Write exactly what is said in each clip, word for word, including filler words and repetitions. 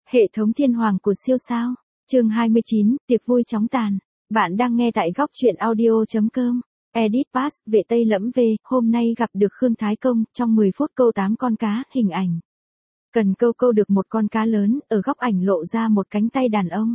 Hệ thống thiên hoàng của siêu sao. Chương hai mươi chín, tiệc vui chóng tàn. Bạn đang nghe tại góc truyện audio chấm com. Edit Pass, vệ Tây Lẫm về, hôm nay gặp được Khương Thái Công, trong mười phút câu tám con cá, hình ảnh. Cần câu câu được một con cá lớn, ở góc ảnh lộ ra một cánh tay đàn ông.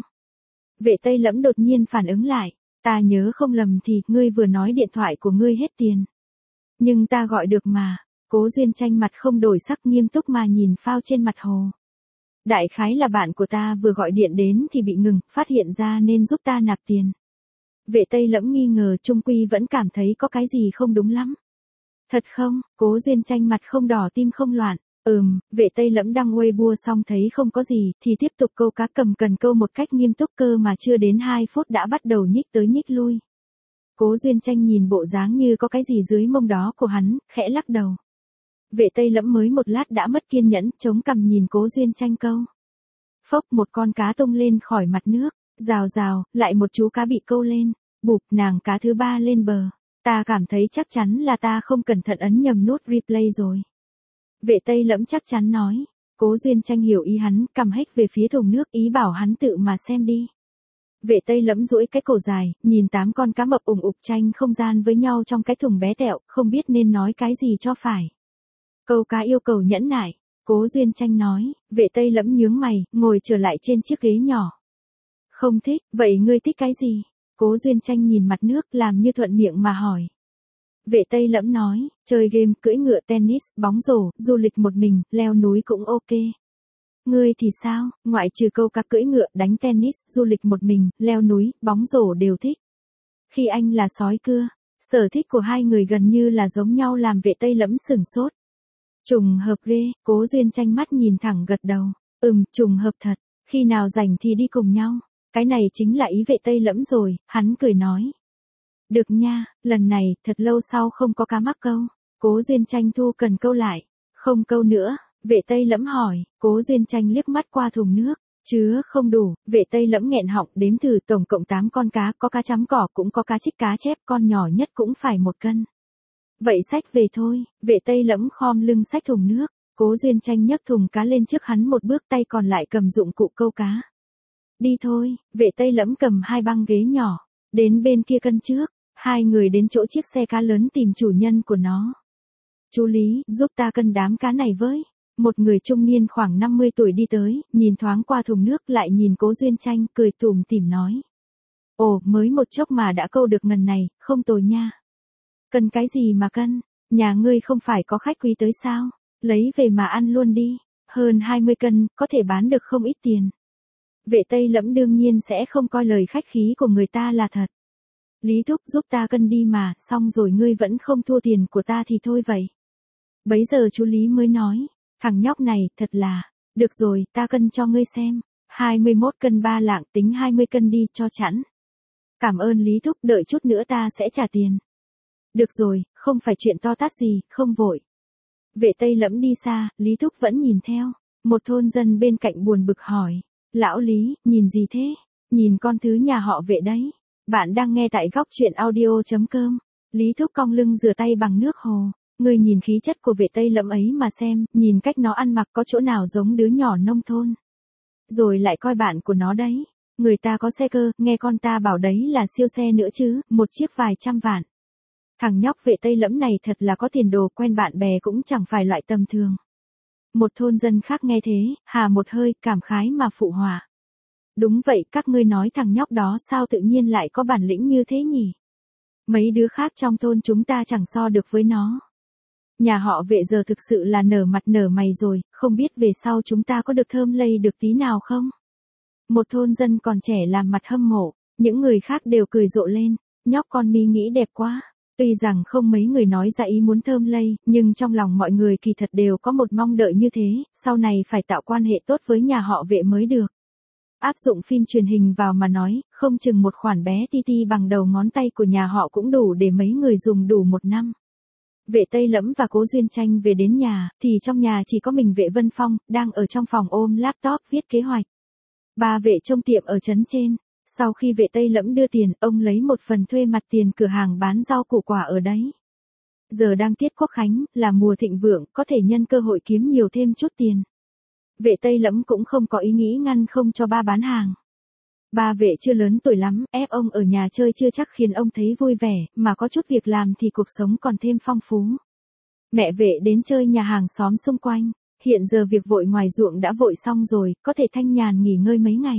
Vệ Tây Lẫm đột nhiên phản ứng lại, ta nhớ không lầm thì, ngươi vừa nói điện thoại của ngươi hết tiền. Nhưng ta gọi được mà. Cố Duyên Tranh mặt không đổi sắc, nghiêm túc mà nhìn phao trên mặt hồ. Đại khái là bạn của ta vừa gọi điện đến thì bị ngừng, phát hiện ra nên giúp ta nạp tiền. Vệ Tây Lẫm nghi ngờ, trung quy vẫn cảm thấy có cái gì không đúng lắm. Thật không? Cố Duyên Tranh mặt không đỏ tim không loạn. Ừm, vệ Tây Lẫm đăng Weibo xong thấy không có gì, thì tiếp tục câu cá cầm cần câu một cách nghiêm túc, cơ mà chưa đến hai phút đã bắt đầu nhích tới nhích lui. Cố Duyên Tranh nhìn bộ dáng như có cái gì dưới mông đó của hắn, khẽ lắc đầu. Vệ Tây Lẫm mới một lát đã mất kiên nhẫn, chống cằm nhìn Cố Duyên Tranh câu. Phốc, một con cá tung lên khỏi mặt nước, rào rào, lại một chú cá bị câu lên, bụp, nàng cá thứ ba lên bờ. Ta cảm thấy chắc chắn là ta không cẩn thận ấn nhầm nút replay rồi. Vệ Tây Lẫm chắc chắn nói. Cố Duyên Tranh hiểu ý hắn, cầm hếch về phía thùng nước, ý bảo hắn tự mà xem đi. Vệ Tây Lẫm duỗi cái cổ dài, nhìn tám con cá mập ủng ục tranh không gian với nhau trong cái thùng bé tẹo, không biết nên nói cái gì cho phải. Câu cá yêu cầu nhẫn nại, Cố Duyên Tranh nói. Vệ Tây Lẫm nhướng mày, ngồi trở lại trên chiếc ghế nhỏ. Không thích, vậy ngươi thích cái gì? Cố Duyên Tranh nhìn mặt nước, làm như thuận miệng mà hỏi. Vệ Tây Lẫm nói, chơi game, cưỡi ngựa, tennis, bóng rổ, du lịch một mình, leo núi cũng ok. Ngươi thì sao? Ngoại trừ câu cá, cưỡi ngựa, đánh tennis, du lịch một mình, leo núi, bóng rổ đều thích. Khi anh là sói cưa, sở thích của hai người gần như là giống nhau, làm Vệ Tây Lẫm sửng sốt. Trùng hợp ghê. Cố Duyên Tranh mắt nhìn thẳng gật đầu. Ừm, trùng hợp thật, khi nào rảnh thì đi cùng nhau. Cái này chính là ý Vệ Tây Lẫm rồi, hắn cười nói. Được nha, lần này, thật lâu sau không có cá mắc câu. Cố Duyên Tranh thu cần câu lại. Không câu nữa, Vệ Tây Lẫm hỏi. Cố Duyên Tranh liếc mắt qua thùng nước. Chứa không đủ, Vệ Tây Lẫm nghẹn họng, đếm thử tổng cộng tám con cá, có cá chấm cỏ cũng có cá trích, cá chép, con nhỏ nhất cũng phải một cân. Vậy xách về thôi. Vệ Tây Lẫm khom lưng xách thùng nước. Cố Duyên Tranh nhấc thùng cá lên trước hắn một bước, tay còn lại cầm dụng cụ câu cá. Đi thôi. Vệ Tây Lẫm cầm hai băng ghế nhỏ, đến bên kia cân trước. Hai người đến chỗ chiếc xe cá lớn tìm chủ nhân của nó. Chú Lý, giúp ta cân đám cá này với. Một người trung niên khoảng năm mươi tuổi đi tới, nhìn thoáng qua thùng nước, lại nhìn Cố Duyên Tranh, cười tủm tỉm nói. Ồ, mới một chốc mà đã câu được ngần này, không tồi nha. Cân cái gì mà cân, nhà ngươi không phải có khách quý tới sao, lấy về mà ăn luôn đi, hơn hai mươi cân, có thể bán được không ít tiền. Vệ Tây Lẫm đương nhiên sẽ không coi lời khách khí của người ta là thật. Lý thúc, giúp ta cân đi mà, xong rồi ngươi vẫn không thua tiền của ta thì thôi vậy. Bấy giờ chú Lý mới nói, thằng nhóc này, thật là, được rồi, ta cân cho ngươi xem, hai mươi mốt cân ba lạng, tính hai mươi cân đi, cho chẵn. Cảm ơn Lý thúc, đợi chút nữa ta sẽ trả tiền. Được rồi, không phải chuyện to tát gì, không vội. Vệ Tây Lẫm đi xa, Lý thúc vẫn nhìn theo. Một thôn dân bên cạnh buồn bực hỏi. Lão Lý, nhìn gì thế? Nhìn con thứ nhà họ Vệ đấy. Bạn đang nghe tại góc truyện audio chấm com. Lý thúc cong lưng rửa tay bằng nước hồ. Người nhìn khí chất của Vệ Tây Lẫm ấy mà xem, nhìn cách nó ăn mặc có chỗ nào giống đứa nhỏ nông thôn. Rồi lại coi bạn của nó đấy. Người ta có xe cơ, nghe con ta bảo đấy là siêu xe nữa chứ, một chiếc vài trăm vạn. Thằng nhóc Vệ Tây Lẫm này thật là có tiền đồ, quen bạn bè cũng chẳng phải loại tầm thường. Một thôn dân khác nghe thế, hà một hơi, cảm khái mà phụ họa. Đúng vậy, các ngươi nói thằng nhóc đó sao tự nhiên lại có bản lĩnh như thế nhỉ? Mấy đứa khác trong thôn chúng ta chẳng so được với nó. Nhà họ Vệ giờ thực sự là nở mặt nở mày rồi, không biết về sau chúng ta có được thơm lây được tí nào không? Một thôn dân còn trẻ làm mặt hâm mộ, những người khác đều cười rộ lên, nhóc con mi nghĩ đẹp quá. Tuy rằng không mấy người nói ra ý muốn thơm lây, nhưng trong lòng mọi người kỳ thật đều có một mong đợi như thế, sau này phải tạo quan hệ tốt với nhà họ Vệ mới được. Áp dụng phim truyền hình vào mà nói, không chừng một khoản bé ti ti bằng đầu ngón tay của nhà họ cũng đủ để mấy người dùng đủ một năm. Vệ Tây Lẫm và Cố Duyên Tranh về đến nhà, thì trong nhà chỉ có mình Vệ Vân Phong, đang ở trong phòng ôm laptop viết kế hoạch. Ba Vệ trông tiệm ở trấn trên. Sau khi Vệ Tây Lẫm đưa tiền, ông lấy một phần thuê mặt tiền cửa hàng bán rau củ quả ở đấy. Giờ đang tiết Quốc Khánh, là mùa thịnh vượng, có thể nhân cơ hội kiếm nhiều thêm chút tiền. Vệ Tây Lẫm cũng không có ý nghĩ ngăn không cho ba bán hàng. Ba vệ chưa lớn tuổi lắm, ép ông ở nhà chơi chưa chắc khiến ông thấy vui vẻ, mà có chút việc làm thì cuộc sống còn thêm phong phú. Mẹ vệ đến chơi nhà hàng xóm xung quanh, hiện giờ việc vội ngoài ruộng đã vội xong rồi, có thể thanh nhàn nghỉ ngơi mấy ngày.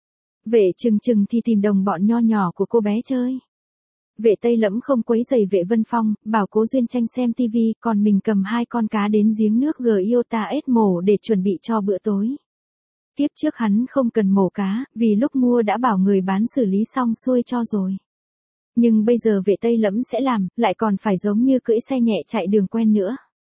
Vệ chừng chừng thì tìm đồng bọn nho nhỏ của cô bé chơi. Vệ Tây Lẫm không quấy rầy vệ Vân Phong, bảo Cố Duyên Tranh xem tivi, còn mình cầm hai con cá đến giếng nước Giota ét mổ để chuẩn bị cho bữa tối. Tiếp trước hắn không cần mổ cá, vì lúc mua đã bảo người bán xử lý xong xuôi cho rồi. Nhưng bây giờ vệ Tây Lẫm sẽ làm, lại còn phải giống như cưỡi xe nhẹ chạy đường quen nữa.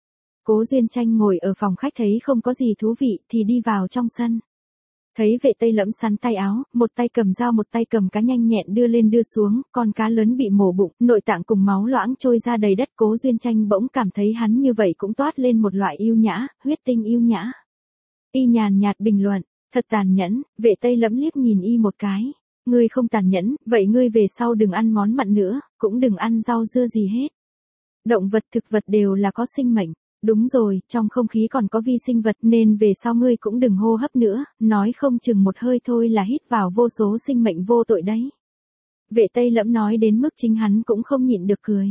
Cố Duyên Tranh ngồi ở phòng khách thấy không có gì thú vị thì đi vào trong sân. Thấy vệ Tây Lẫm sắn tay áo, một tay cầm dao một tay cầm cá nhanh nhẹn đưa lên đưa xuống, con cá lớn bị mổ bụng, nội tạng cùng máu loãng trôi ra đầy đất. Cố Duyên Tranh bỗng cảm thấy hắn như vậy cũng toát lên một loại yêu nhã, huyết tinh yêu nhã. Y nhàn nhạt bình luận, thật tàn nhẫn. Vệ Tây Lẫm liếc nhìn y một cái. Ngươi không tàn nhẫn, vậy ngươi về sau đừng ăn món mặn nữa, cũng đừng ăn rau dưa gì hết. Động vật thực vật đều là có sinh mệnh. Đúng rồi, trong không khí còn có vi sinh vật nên về sau ngươi cũng đừng hô hấp nữa, nói không chừng một hơi thôi là hít vào vô số sinh mệnh vô tội đấy. Vệ Tây Lẫm nói đến mức chính hắn cũng không nhịn được cười.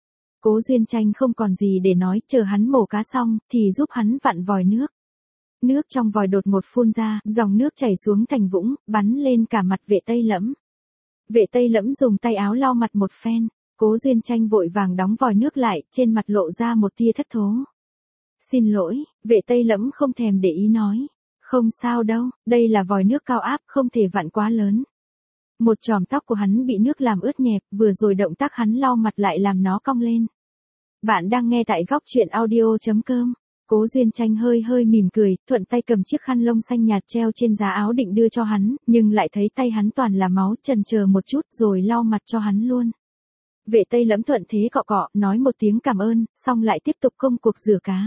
Cố Duyên Tranh không còn gì để nói, chờ hắn mổ cá xong thì giúp hắn vặn vòi nước. Nước trong vòi đột ngột phun ra, dòng nước chảy xuống thành vũng, bắn lên cả mặt vệ Tây Lẫm. Vệ Tây Lẫm dùng tay áo lau mặt một phen, Cố Duyên Tranh vội vàng đóng vòi nước lại, trên mặt lộ ra một tia thất thố. Xin lỗi, vệ Tây Lẫm không thèm để ý nói. Không sao đâu, đây là vòi nước cao áp, không thể vặn quá lớn. Một chòm tóc của hắn bị nước làm ướt nhẹp, vừa rồi động tác hắn lau mặt lại làm nó cong lên. Bạn đang nghe tại góc truyện audio chấm com. Cố Duyên Tranh hơi hơi mỉm cười, thuận tay cầm chiếc khăn lông xanh nhạt treo trên giá áo định đưa cho hắn, nhưng lại thấy tay hắn toàn là máu, chần chờ một chút rồi lau mặt cho hắn luôn. Vệ Tây Lẫm thuận thế cọ cọ, nói một tiếng cảm ơn, xong lại tiếp tục công cuộc rửa cá.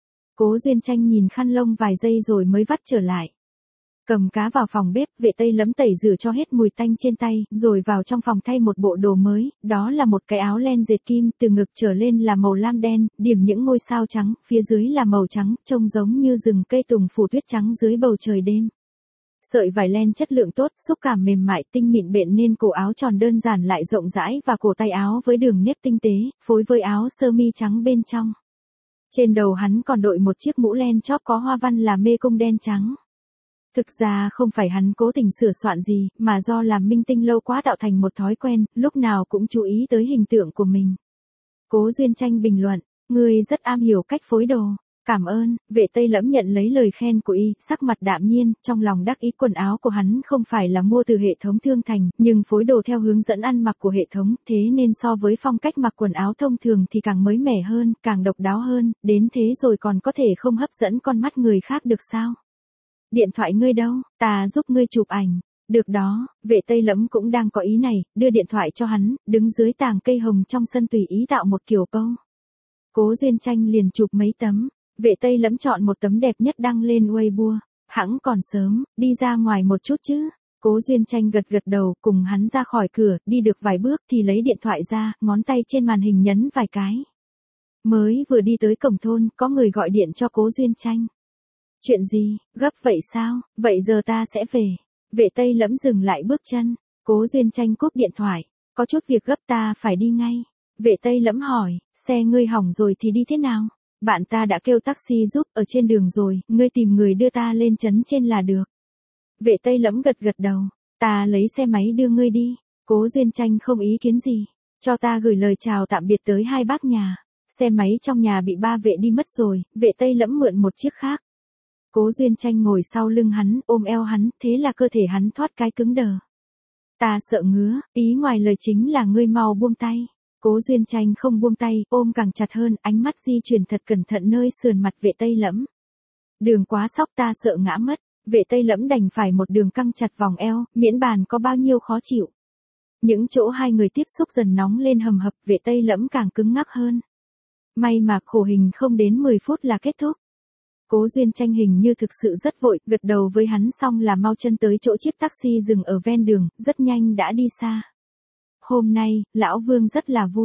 Cố Duyên Tranh nhìn khăn lông vài giây rồi mới vắt trở lại. Cầm cá vào phòng bếp, vệ Tây Lẫm tẩy rửa cho hết mùi tanh trên tay, rồi vào trong phòng thay một bộ đồ mới, đó là một cái áo len dệt kim, từ ngực trở lên là màu lam đen, điểm những ngôi sao trắng, phía dưới là màu trắng, trông giống như rừng cây tùng phủ tuyết trắng dưới bầu trời đêm. Sợi vải len chất lượng tốt, xúc cảm mềm mại, tinh mịn bện nên cổ áo tròn đơn giản lại rộng rãi và cổ tay áo với đường nếp tinh tế, phối với áo sơ mi trắng bên trong. Trên đầu hắn còn đội một chiếc mũ len chóp có hoa văn là mê cung đen trắng. Thực ra không phải hắn cố tình sửa soạn gì, mà do làm minh tinh lâu quá tạo thành một thói quen, lúc nào cũng chú ý tới hình tượng của mình. Cố Duyên Tranh bình luận, ngươi rất am hiểu cách phối đồ. Cảm ơn. Vệ Tây Lẫm nhận lấy lời khen của y, sắc mặt đạm nhiên, trong lòng đắc ý. Quần áo của hắn không phải là mua từ hệ thống thương thành, nhưng phối đồ theo hướng dẫn ăn mặc của hệ thống, thế nên so với phong cách mặc quần áo thông thường thì càng mới mẻ hơn, càng độc đáo hơn, đến thế rồi còn có thể không hấp dẫn con mắt người khác được sao? Điện thoại ngươi đâu, ta giúp ngươi chụp ảnh. Được đó, vệ Tây Lẫm cũng đang có ý này, đưa điện thoại cho hắn, đứng dưới tàng cây hồng trong sân tùy ý tạo một kiểu pose. Cố Duyên Tranh liền chụp mấy tấm. Vệ Tây Lẫm chọn một tấm đẹp nhất đăng lên Weibo. Hẵng còn sớm, đi ra ngoài một chút chứ. Cố Duyên Tranh gật gật đầu, cùng hắn ra khỏi cửa, đi được vài bước thì lấy điện thoại ra, ngón tay trên màn hình nhấn vài cái. Mới vừa đi tới cổng thôn, có người gọi điện cho Cố Duyên Tranh. Chuyện gì, gấp vậy sao, vậy giờ ta sẽ về. Vệ Tây Lẫm dừng lại bước chân. Cố Duyên Tranh cúp điện thoại. Có chút việc gấp ta phải đi ngay. Vệ Tây Lẫm hỏi, xe ngươi hỏng rồi thì đi thế nào? Bạn ta đã kêu taxi giúp, ở trên đường rồi, ngươi tìm người đưa ta lên trấn trên là được. Vệ Tây Lẫm gật gật đầu, ta lấy xe máy đưa ngươi đi. Cố Duyên Tranh không ý kiến gì, cho ta gửi lời chào tạm biệt tới hai bác nhà. Xe máy trong nhà bị ba vệ đi mất rồi, Vệ Tây Lẫm mượn một chiếc khác. Cố Duyên Tranh ngồi sau lưng hắn, ôm eo hắn, thế là cơ thể hắn thoát cái cứng đờ. Ta sợ ngứa, ý ngoài lời chính là ngươi mau buông tay. Cố Duyên Tranh không buông tay, ôm càng chặt hơn, ánh mắt di chuyển thật cẩn thận nơi sườn mặt Vệ Tây Lẫm. Đường quá sóc ta sợ ngã mất, Vệ Tây Lẫm đành phải một đường căng chặt vòng eo, miễn bàn có bao nhiêu khó chịu. Những chỗ hai người tiếp xúc dần nóng lên hầm hập, Vệ Tây Lẫm càng cứng ngắc hơn. May mà khổ hình không đến mười phút là kết thúc. Cố Duyên Tranh hình như thực sự rất vội, gật đầu với hắn xong là mau chân tới chỗ chiếc taxi dừng ở ven đường, rất nhanh đã đi xa. Hôm nay, Lão Vương rất là vui.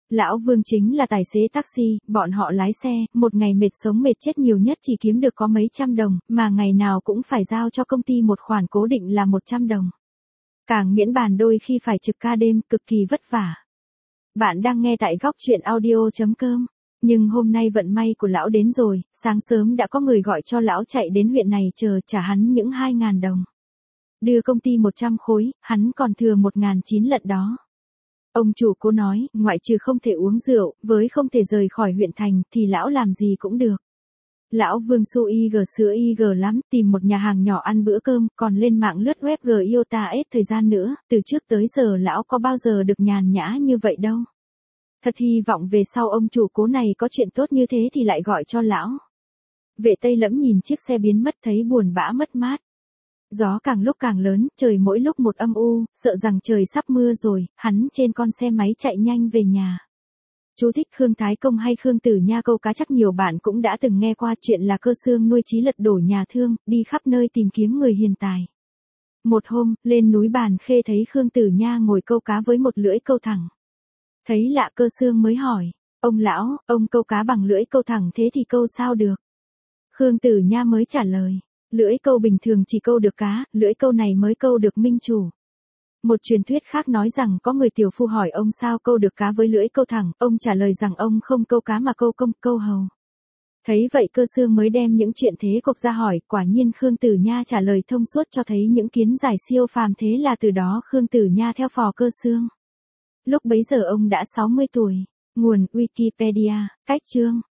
Lão Vương chính là tài xế taxi, bọn họ lái xe, một ngày mệt sống mệt chết nhiều nhất chỉ kiếm được có mấy trăm đồng, mà ngày nào cũng phải giao cho công ty một khoản cố định là một trăm đồng. Càng miễn bàn đôi khi phải trực ca đêm, cực kỳ vất vả. Bạn đang nghe tại góc chuyện audio chấm com. Nhưng hôm nay vận may của lão đến rồi, sáng sớm đã có người gọi cho lão chạy đến huyện này chờ trả hắn những hai ngàn đồng. Đưa công ty một trăm khối, hắn còn thừa một ngàn chín lận đó. Ông chủ cô nói, ngoại trừ không thể uống rượu, với không thể rời khỏi huyện thành, thì lão làm gì cũng được. Lão Vương su y gờ sữa y gờ lắm, tìm một nhà hàng nhỏ ăn bữa cơm, còn lên mạng lướt web g iota hết thời gian nữa, từ trước tới giờ lão có bao giờ được nhàn nhã như vậy đâu. Thật hy vọng về sau ông chủ cố này có chuyện tốt như thế thì lại gọi cho lão. Vệ Tây Lẫm nhìn chiếc xe biến mất thấy buồn bã mất mát. Gió càng lúc càng lớn, trời mỗi lúc một âm u, sợ rằng trời sắp mưa rồi, hắn trên con xe máy chạy nhanh về nhà. Chú thích Khương Thái Công hay Khương Tử Nha câu cá chắc nhiều bạn cũng đã từng nghe qua chuyện là Cơ Xương nuôi trí lật đổ nhà Thương, đi khắp nơi tìm kiếm người hiền tài. Một hôm, lên núi Bàn Khê thấy Khương Tử Nha ngồi câu cá với một lưỡi câu thẳng. Thấy lạ Cơ Xương mới hỏi, ông lão, ông câu cá bằng lưỡi câu thẳng thế thì câu sao được? Khương Tử Nha mới trả lời, lưỡi câu bình thường chỉ câu được cá, lưỡi câu này mới câu được minh chủ. Một truyền thuyết khác nói rằng có người tiểu phu hỏi ông sao câu được cá với lưỡi câu thẳng, ông trả lời rằng ông không câu cá mà câu công, câu hầu. Thấy vậy Cơ Xương mới đem những chuyện thế cuộc ra hỏi, quả nhiên Khương Tử Nha trả lời thông suốt cho thấy những kiến giải siêu phàm, thế là từ đó Khương Tử Nha theo phò Cơ Xương. Lúc bấy giờ ông đã sáu mươi tuổi. Nguồn Wikipedia, cách chương.